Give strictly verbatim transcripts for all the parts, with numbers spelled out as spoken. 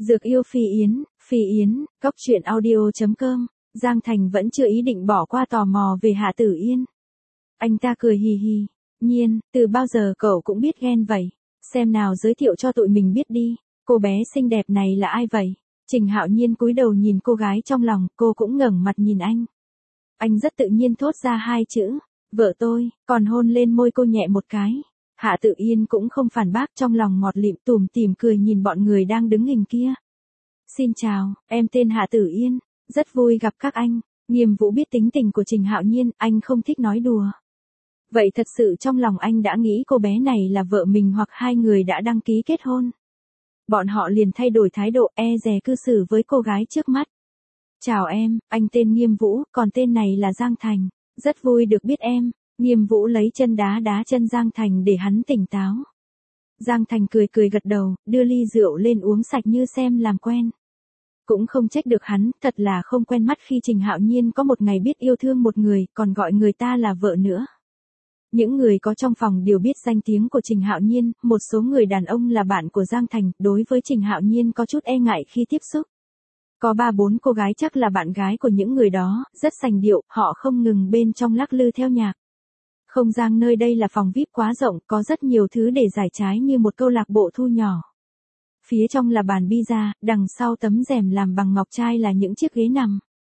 Dược yêu Phi Yến, Phi Yến, Cốc truyện audio.com, Giang Thành vẫn chưa ý định bỏ qua tò mò về Hạ Tử Yên. Anh ta cười hì hì, Nhiên, từ bao giờ cậu cũng biết ghen vậy, xem nào giới thiệu cho tụi mình biết đi, cô bé xinh đẹp này là ai vậy? Trình Hạo Nhiên cúi đầu nhìn cô gái trong lòng, cô cũng ngẩng mặt nhìn anh. Anh rất tự nhiên thốt ra hai chữ, vợ tôi, còn hôn lên môi cô nhẹ một cái. Hạ Tử Yên cũng không phản bác, trong lòng ngọt lịm tủm tỉm cười nhìn bọn người đang đứng hình kia. Xin chào, em tên Hạ Tử Yên, rất vui gặp các anh. Nghiêm Vũ biết tính tình của Trình Hạo Nhiên, anh không thích nói đùa. Vậy thật sự trong lòng anh đã nghĩ cô bé này là vợ mình hoặc hai người đã đăng ký kết hôn. Bọn họ liền thay đổi thái độ e dè cư xử với cô gái trước mắt. Chào em, anh tên Nghiêm Vũ, còn tên này là Giang Thành, rất vui được biết em. Nghiêm Vũ lấy chân đá đá chân Giang Thành để hắn tỉnh táo. Giang Thành cười cười gật đầu, đưa ly rượu lên uống sạch như xem làm quen. Cũng không trách được hắn, thật là không quen mắt khi Trình Hạo Nhiên có một ngày biết yêu thương một người, còn gọi người ta là vợ nữa. Những người có trong phòng đều biết danh tiếng của Trình Hạo Nhiên, một số người đàn ông là bạn của Giang Thành, đối với Trình Hạo Nhiên có chút e ngại khi tiếp xúc. Có ba bốn cô gái chắc là bạn gái của những người đó, rất sành điệu, họ không ngừng bên trong lắc lư theo nhạc. Không gian nơi đây là phòng vi ai pi quá rộng, có rất nhiều thứ để giải trái như một câu lạc bộ thu nhỏ. Phía trong là bàn pizza, đằng sau tấm rèm làm bằng ngọc trai là những chiếc ghế nằm.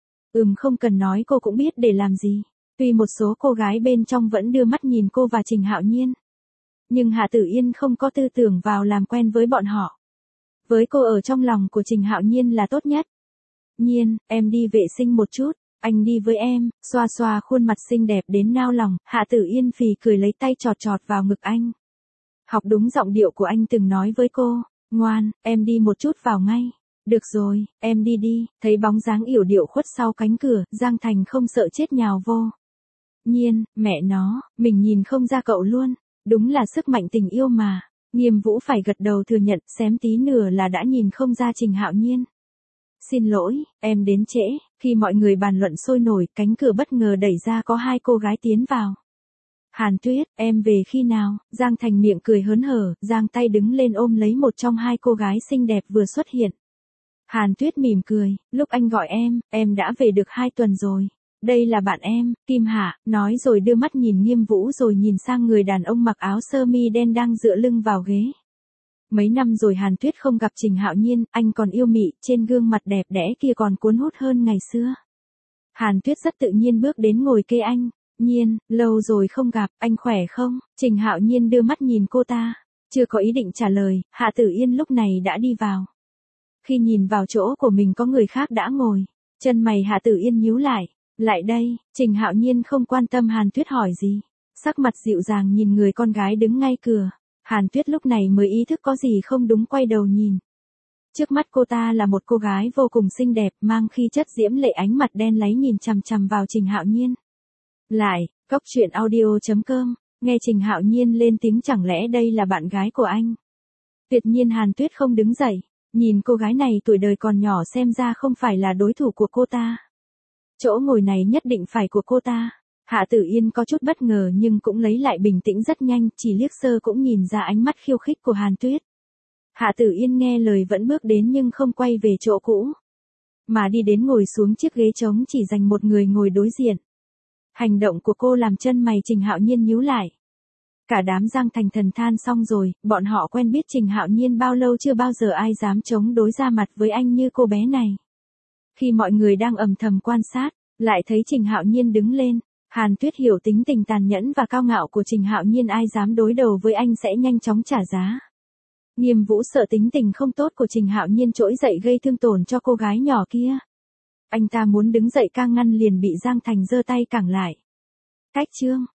Ừm không cần nói cô cũng biết để làm gì. Tuy một số cô gái bên trong vẫn đưa mắt nhìn cô và Trình Hạo Nhiên. Nhưng Hạ Tử Yên không có tư tưởng vào làm quen với bọn họ. Với cô ở trong lòng của Trình Hạo Nhiên là tốt nhất. Nhiên, em đi vệ sinh một chút. Anh đi với em, xoa xoa khuôn mặt xinh đẹp đến nao lòng, Hạ Tử Yên phì cười lấy tay chọt chọt vào ngực anh. Học đúng giọng điệu của anh từng nói với cô, ngoan, em đi một chút vào ngay. Được rồi, em đi đi, thấy bóng dáng yểu điệu khuất sau cánh cửa, Giang Thành không sợ chết nhào vô. Nhiên, mẹ nó, mình nhìn không ra cậu luôn, đúng là sức mạnh tình yêu mà. Nghiêm Vũ phải gật đầu thừa nhận, xém tí nửa là đã nhìn không ra Trình Hạo Nhiên. Xin lỗi, em đến trễ. Khi mọi người bàn luận sôi nổi, cánh cửa bất ngờ đẩy ra có hai cô gái tiến vào. Hàn Tuyết, em về khi nào? Giang Thành miệng cười hớn hở, giang tay đứng lên ôm lấy một trong hai cô gái xinh đẹp vừa xuất hiện. Hàn Tuyết mỉm cười, lúc anh gọi em, em đã về được hai tuần rồi. Đây là bạn em, Kim Hạ, nói rồi đưa mắt nhìn Nghiêm Vũ rồi nhìn sang người đàn ông mặc áo sơ mi đen đang dựa lưng vào ghế. Mấy năm rồi Hàn Tuyết không gặp Trình Hạo Nhiên, anh còn yêu mị, trên gương mặt đẹp đẽ kia còn cuốn hút hơn ngày xưa. Hàn Tuyết rất tự nhiên bước đến ngồi kê anh, Nhiên, lâu rồi không gặp, anh khỏe không? Trình Hạo Nhiên đưa mắt nhìn cô ta, chưa có ý định trả lời, Hạ Tử Yên lúc này đã đi vào. Khi nhìn vào chỗ của mình có người khác đã ngồi, chân mày Hạ Tử Yên nhíu lại, lại đây, Trình Hạo Nhiên không quan tâm Hàn Tuyết hỏi gì, sắc mặt dịu dàng nhìn người con gái đứng ngay cửa. Hàn Tuyết lúc này mới ý thức có gì không đúng quay đầu nhìn. Trước mắt cô ta là một cô gái vô cùng xinh đẹp mang khí chất diễm lệ ánh mặt đen láy nhìn chằm chằm vào Trình Hạo Nhiên. Lại, Cốc truyện audio.com, nghe Trình Hạo Nhiên lên tiếng chẳng lẽ đây là bạn gái của anh. Tuyệt nhiên Hàn Tuyết không đứng dậy, nhìn cô gái này tuổi đời còn nhỏ xem ra không phải là đối thủ của cô ta. Chỗ ngồi này nhất định phải của cô ta. Hạ Tử Yên có chút bất ngờ nhưng cũng lấy lại bình tĩnh rất nhanh, chỉ liếc sơ cũng nhìn ra ánh mắt khiêu khích của Hàn Tuyết. Hạ Tử Yên nghe lời vẫn bước đến nhưng không quay về chỗ cũ, mà đi đến ngồi xuống chiếc ghế trống chỉ dành một người ngồi đối diện. Hành động của cô làm chân mày Trình Hạo Nhiên nhíu lại. Cả đám Giang Thành thần than xong rồi, bọn họ quen biết Trình Hạo Nhiên bao lâu chưa bao giờ ai dám chống đối ra mặt với anh như cô bé này. Khi mọi người đang ầm thầm quan sát, lại thấy Trình Hạo Nhiên đứng lên. Hàn Tuyết hiểu tính tình tàn nhẫn và cao ngạo của Trình Hạo Nhiên, ai dám đối đầu với anh sẽ nhanh chóng trả giá. Nghiêm Vũ sợ tính tình không tốt của Trình Hạo Nhiên trỗi dậy gây thương tổn cho cô gái nhỏ kia. Anh ta muốn đứng dậy can ngăn liền bị Giang Thành giơ tay cản lại. Cách chương.